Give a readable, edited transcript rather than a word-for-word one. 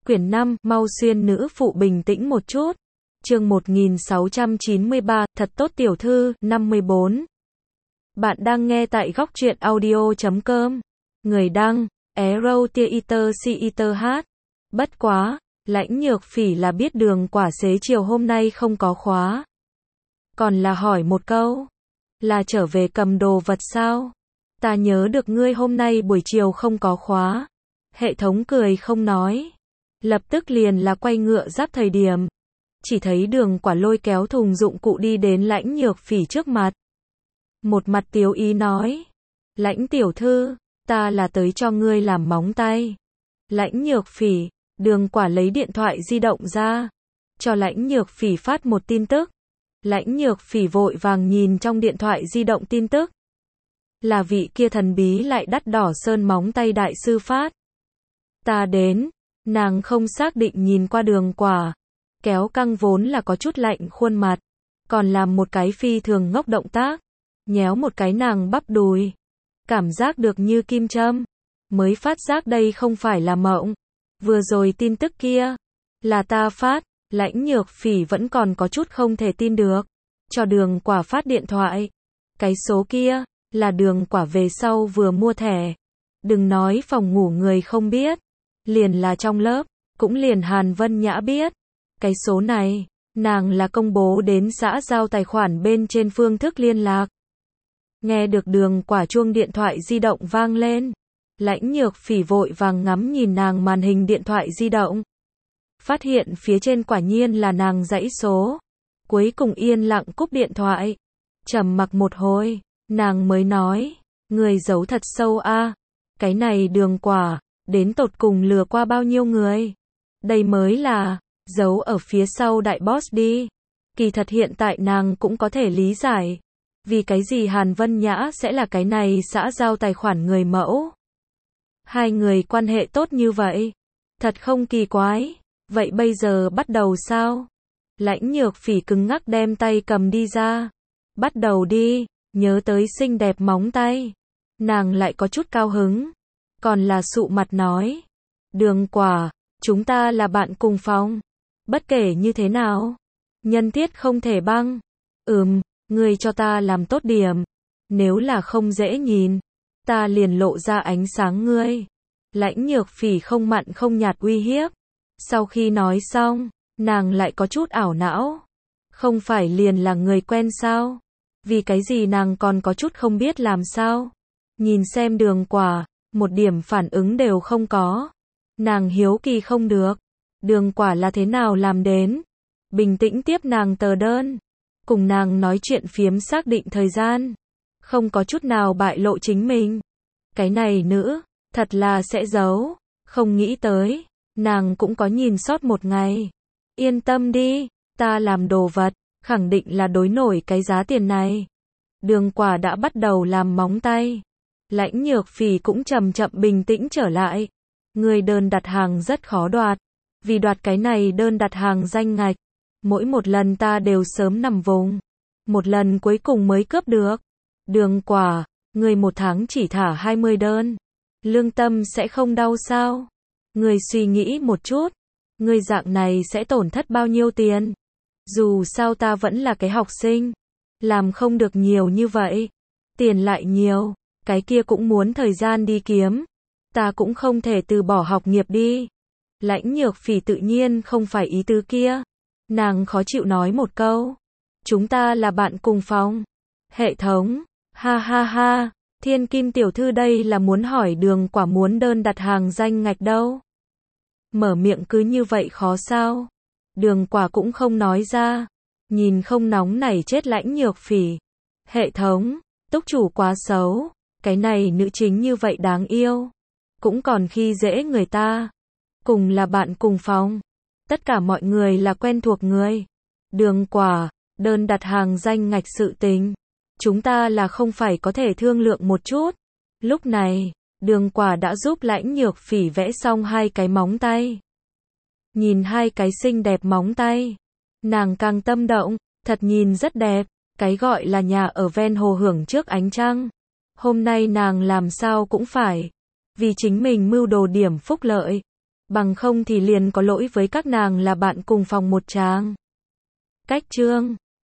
Quyển 5, mau xuyên nữ phụ bình tĩnh một chút. Chương 1693, thật tốt tiểu thư, 54. Bạn đang nghe tại góc truyện audio.com. Người đăng, Arrow Theater CETH. Bất quá, Lãnh Nhược Phỉ là biết Đường Quả xế chiều hôm nay không có khóa. Còn là hỏi một câu. Là trở về cầm đồ vật sao? Ta nhớ được ngươi hôm nay buổi chiều không có khóa. Hệ thống cười không nói. Lập tức liền là quay ngựa giáp thời điểm. Chỉ thấy Đường Quả lôi kéo thùng dụng cụ đi đến Lãnh Nhược Phỉ trước mặt. Một mặt tiếu ý nói. Lãnh tiểu thư, ta là tới cho ngươi làm móng tay. Lãnh Nhược Phỉ, Đường Quả lấy điện thoại di động ra. Cho Lãnh Nhược Phỉ phát một tin tức. Lãnh Nhược Phỉ vội vàng nhìn trong điện thoại di động tin tức. Là vị kia thần bí lại đắt đỏ sơn móng tay đại sư phát. Ta đến. Nàng không xác định nhìn qua Đường Quả. Kéo căng vốn là có chút lạnh khuôn mặt. Còn làm một cái phi thường ngốc động tác. Nhéo một cái nàng bắp đùi. Cảm giác được như kim châm. Mới phát giác đây không phải là mộng. Vừa rồi tin tức kia. Là ta phát. Lãnh Nhược Phỉ vẫn còn có chút không thể tin được. Cho Đường Quả phát điện thoại. Cái số kia. Là Đường Quả về sau vừa mua thẻ. Đừng nói phòng ngủ người không biết. Liền là trong lớp. Cũng liền Hàn Vân Nhã biết. Cái số này. Nàng là công bố đến xã giao tài khoản bên trên phương thức liên lạc. Nghe được Đường Quả chuông điện thoại di động vang lên. Lãnh Nhược Phỉ vội vàng ngắm nhìn nàng màn hình điện thoại di động. Phát hiện phía trên quả nhiên là nàng dãy số. Cuối cùng yên lặng cúp điện thoại. Trầm mặc một hồi, nàng mới nói. Người giấu thật sâu a. Cái này Đường Quả, đến tột cùng lừa qua bao nhiêu người. Đây mới là, giấu ở phía sau đại boss đi. Kỳ thật hiện tại nàng cũng có thể lý giải. Vì cái gì Hàn Vân Nhã sẽ là cái này xã giao tài khoản người mẫu. Hai người quan hệ tốt như vậy. Thật không kỳ quái. Vậy bây giờ bắt đầu sao? Lãnh Nhược Phỉ cứng ngắc đem tay cầm đi ra. Bắt đầu đi, nhớ tới xinh đẹp móng tay. Nàng lại có chút cao hứng. Còn là sụ mặt nói. Đường Quả, chúng ta là bạn cùng phòng. Bất kể như thế nào. Nhân tiết không thể băng. Ngươi cho ta làm tốt điểm. Nếu là không dễ nhìn. Ta liền lộ ra ánh sáng ngươi. Lãnh Nhược Phỉ không mặn không nhạt uy hiếp. Sau khi nói xong, nàng lại có chút ảo não. Không phải liền là người quen sao? Vì cái gì nàng còn có chút không biết làm sao? Nhìn xem Đường Quả, một điểm phản ứng đều không có. Nàng hiếu kỳ không được. Đường Quả là thế nào làm đến? Bình tĩnh tiếp nàng tờ đơn. Cùng nàng nói chuyện phiếm xác định thời gian. Không có chút nào bại lộ chính mình. Cái này nữ, thật là sẽ giấu. Không nghĩ tới. Nàng cũng có nhìn sót một ngày. Yên tâm đi, ta làm đồ vật, khẳng định là đối nổi cái giá tiền này. Đường Quả đã bắt đầu làm móng tay. Lãnh Nhược Phỉ cũng chậm chậm bình tĩnh trở lại. Người đơn đặt hàng rất khó đoạt. Vì đoạt cái này đơn đặt hàng danh ngạch. Mỗi một lần ta đều sớm nằm vùng. Một lần cuối cùng mới cướp được. Đường Quả, người một tháng chỉ thả 20 đơn. Lương tâm sẽ không đau sao? Người suy nghĩ một chút, người dạng này sẽ tổn thất bao nhiêu tiền? Dù sao ta vẫn là cái học sinh, làm không được nhiều như vậy. Tiền lại nhiều, cái kia cũng muốn thời gian đi kiếm. Ta cũng không thể từ bỏ học nghiệp đi. Lãnh Nhược Phỉ tự nhiên không phải ý tứ kia. Nàng khó chịu nói một câu. Chúng ta là bạn cùng phòng. Hệ thống, ha ha ha, Thiên Kim tiểu thư đây là muốn hỏi Đường Quả muốn đơn đặt hàng danh ngạch đâu. Mở miệng cứ như vậy khó sao? Đường Quả cũng không nói ra. Nhìn không nóng nảy chết Lãnh Nhược Phỉ. Hệ thống, túc chủ quá xấu. Cái này nữ chính như vậy đáng yêu. Cũng còn khi dễ người ta. Cùng là bạn cùng phòng. Tất cả mọi người là quen thuộc người. Đường Quả, đơn đặt hàng danh ngạch sự tình. Chúng ta là không phải có thể thương lượng một chút. Lúc này, Đường Quả đã giúp Lãnh Nhược Phỉ vẽ xong hai cái móng tay. Nhìn hai cái xinh đẹp móng tay. Nàng càng tâm động, thật nhìn rất đẹp. Cái gọi là nhà ở ven hồ hưởng trước ánh trăng. Hôm nay nàng làm sao cũng phải. Vì chính mình mưu đồ điểm phúc lợi. Bằng không thì liền có lỗi với các nàng là bạn cùng phòng một tràng. Cách chương